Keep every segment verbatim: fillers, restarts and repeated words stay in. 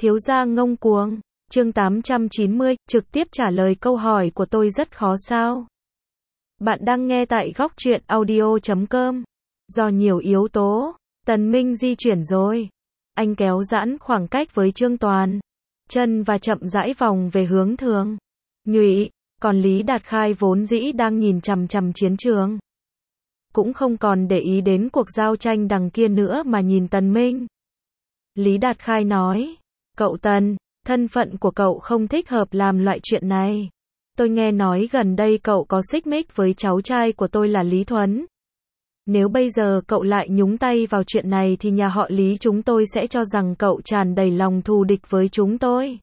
Thiếu gia ngông cuồng. Chương tám trăm chín mươi, trực tiếp trả lời câu hỏi của tôi rất khó sao? Bạn đang nghe tại góc truyện audio chấm com. Do nhiều yếu tố, Tần Minh di chuyển rồi. Anh kéo giãn khoảng cách với Trương Toàn Chân và chậm rãi vòng về hướng Thường Nhụy, còn Lý Đạt Khai vốn dĩ đang nhìn chằm chằm chiến trường, cũng không còn để ý đến cuộc giao tranh đằng kia nữa mà nhìn Tần Minh. Lý Đạt Khai nói, cậu Tần, thân phận của cậu không thích hợp làm loại chuyện này. Tôi nghe nói gần đây cậu có xích mích với cháu trai của tôi là Lý Thuấn. Nếu bây giờ cậu lại nhúng tay vào chuyện này thì nhà họ Lý chúng tôi sẽ cho rằng cậu tràn đầy lòng thù địch với chúng tôi.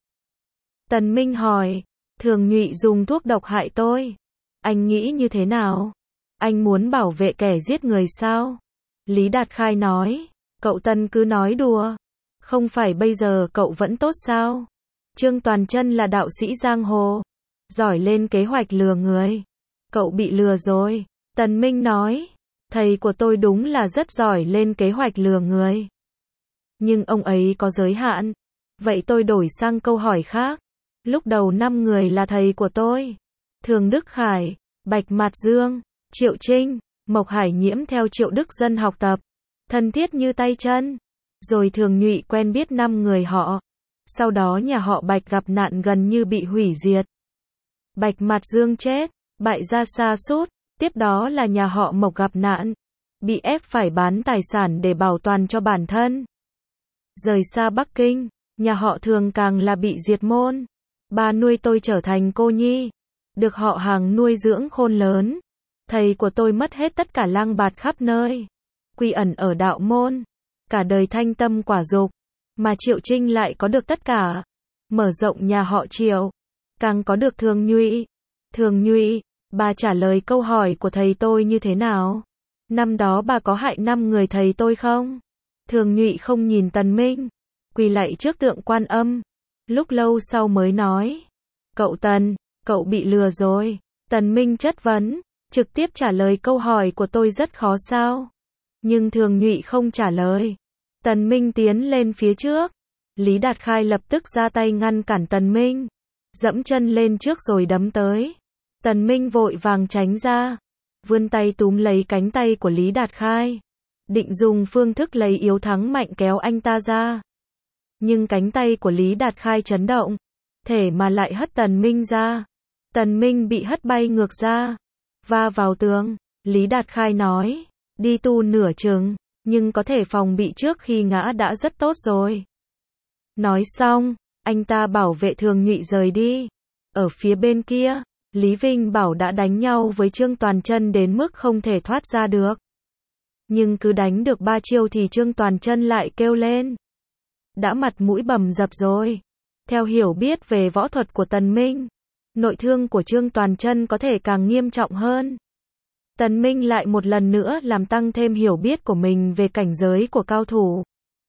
Tần Minh hỏi, Thường Nhụy dùng thuốc độc hại tôi. Anh nghĩ như thế nào? Anh muốn bảo vệ kẻ giết người sao? Lý Đạt Khai nói, cậu Tần cứ nói đùa. Không phải bây giờ cậu vẫn tốt sao? Trương Toàn Chân là đạo sĩ giang hồ, giỏi lên kế hoạch lừa người. Cậu bị lừa rồi. Tần Minh nói, thầy của tôi đúng là rất giỏi lên kế hoạch lừa người. Nhưng ông ấy có giới hạn. Vậy tôi đổi sang câu hỏi khác. Lúc đầu năm người là thầy của tôi. Thường Đức Khải, Bạch Mạt Dương, Triệu Trinh, Mộc Hải Nhiễm theo Triệu Đức Dân học tập, thân thiết như tay chân. Rồi Thường Nhụy quen biết năm người họ. Sau đó nhà họ Bạch gặp nạn gần như bị hủy diệt. Bạch Mạt Dương chết, bại gia sa sút. Tiếp đó là nhà họ Mộc gặp nạn, bị ép phải bán tài sản để bảo toàn cho bản thân. Rời xa Bắc Kinh, nhà họ Thường càng là bị diệt môn. Ba nuôi tôi trở thành cô nhi, được họ hàng nuôi dưỡng khôn lớn. Thầy của tôi mất hết tất cả lang bạt khắp nơi, quy ẩn ở đạo môn, cả đời thanh tâm quả dục. Mà Triệu Trinh lại có được tất cả, mở rộng nhà họ Triệu, càng có được Thường Nhụy. Thường Nhụy, bà trả lời câu hỏi của thầy tôi như thế nào? Năm đó bà có hại năm người thầy tôi không? Thường Nhụy không nhìn Tần Minh, quỳ lạy trước tượng Quan Âm. Lúc lâu sau mới nói, cậu Tần, cậu bị lừa rồi. Tần Minh chất vấn, trực tiếp trả lời câu hỏi của tôi rất khó sao? Nhưng Thường Nhụy không trả lời. Tần Minh tiến lên phía trước. Lý Đạt Khai lập tức ra tay ngăn cản Tần Minh, dẫm chân lên trước rồi đấm tới. Tần Minh vội vàng tránh ra, vươn tay túm lấy cánh tay của Lý Đạt Khai, định dùng phương thức lấy yếu thắng mạnh kéo anh ta ra. Nhưng cánh tay của Lý Đạt Khai chấn động, thể mà lại hất Tần Minh ra. Tần Minh bị hất bay ngược ra, va vào tường. Lý Đạt Khai nói, đi tu nửa chừng, nhưng có thể phòng bị trước khi ngã đã rất tốt rồi. Nói xong, anh ta bảo vệ Thường Nhụy rời đi. Ở phía bên kia, Lý Vinh Bảo đã đánh nhau với Trương Toàn Chân đến mức không thể thoát ra được. Nhưng cứ đánh được ba chiêu thì Trương Toàn Chân lại kêu lên. Đã mặt mũi bầm dập rồi. Theo hiểu biết về võ thuật của Tần Minh, nội thương của Trương Toàn Chân có thể càng nghiêm trọng hơn. Tần Minh lại một lần nữa làm tăng thêm hiểu biết của mình về cảnh giới của cao thủ.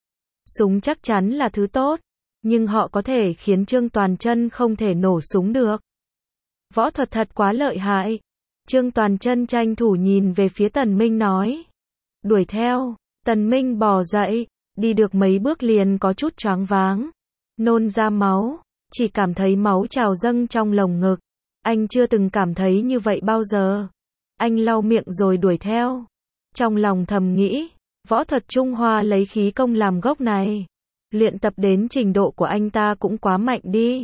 Súng chắc chắn là thứ tốt, nhưng họ có thể khiến Trương Toàn Chân không thể nổ súng được. Võ thuật thật quá lợi hại. Trương Toàn Chân tranh thủ nhìn về phía Tần Minh nói, đuổi theo. Tần Minh bò dậy, đi được mấy bước liền có chút choáng váng, nôn ra máu, chỉ cảm thấy máu trào dâng trong lồng ngực. Anh chưa từng cảm thấy như vậy bao giờ. Anh lau miệng rồi đuổi theo. Trong lòng thầm nghĩ, võ thuật Trung Hoa lấy khí công làm gốc này, luyện tập đến trình độ của anh ta cũng quá mạnh đi.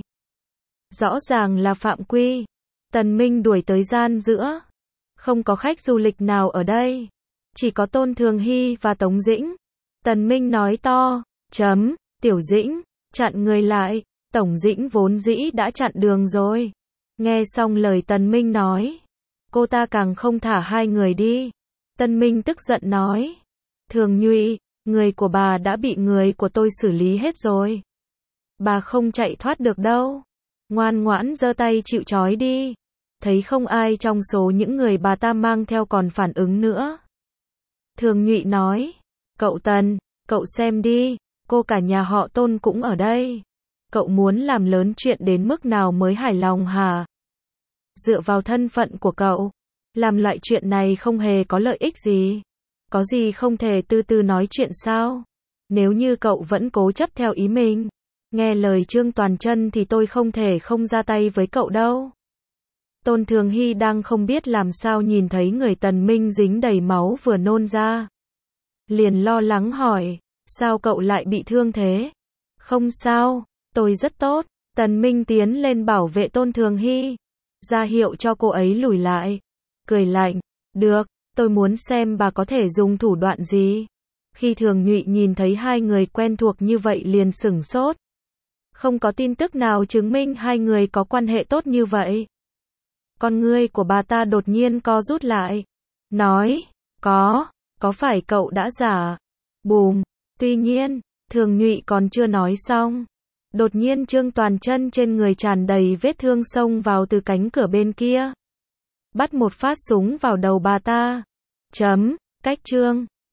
Rõ ràng là phạm quy. Tần Minh đuổi tới gian giữa. Không có khách du lịch nào ở đây. Chỉ có Tôn Thường Hy và Tống Dĩnh. Tần Minh nói to, chấm, Tiểu Dĩnh, chặn người lại. Tổng Dĩnh vốn dĩ đã chặn đường rồi. Nghe xong lời Tần Minh nói, cô ta càng không thả hai người đi. Tần Minh tức giận nói, Thường Nhụy, người của bà đã bị người của tôi xử lý hết rồi. Bà không chạy thoát được đâu. Ngoan ngoãn giơ tay chịu trói đi. Thấy không ai trong số những người bà ta mang theo còn phản ứng nữa. Thường Nhụy nói, cậu Tần, cậu xem đi, cô cả nhà họ Tôn cũng ở đây. Cậu muốn làm lớn chuyện đến mức nào mới hài lòng hả? Dựa vào thân phận của cậu, làm loại chuyện này không hề có lợi ích gì. Có gì không thể từ từ nói chuyện sao? Nếu như cậu vẫn cố chấp theo ý mình, Nghe lời Trương Toàn Chân thì tôi không thể không ra tay với cậu đâu. Tôn Thường Hy đang không biết làm sao nhìn thấy người Tần Minh dính đầy máu vừa nôn ra. Liền lo lắng hỏi, sao cậu lại bị thương thế? Không sao, tôi rất tốt. Tần Minh tiến lên bảo vệ Tôn Thường Hy, ra hiệu cho cô ấy lùi lại. Cười lạnh, được, tôi muốn xem bà có thể dùng thủ đoạn gì. Khi Thường Nhụy nhìn thấy hai người quen thuộc như vậy liền sửng sốt. Không có tin tức nào chứng minh hai người có quan hệ tốt như vậy. Con ngươi của bà ta đột nhiên co rút lại. Nói, có, có phải cậu đã giả? Bùm, tuy nhiên, Thường Nhụy còn chưa nói xong. Đột nhiên Trương Toàn Chân trên người tràn đầy vết thương xông vào từ cánh cửa bên kia. Bắt một phát súng vào đầu bà ta. Chấm, cách Trương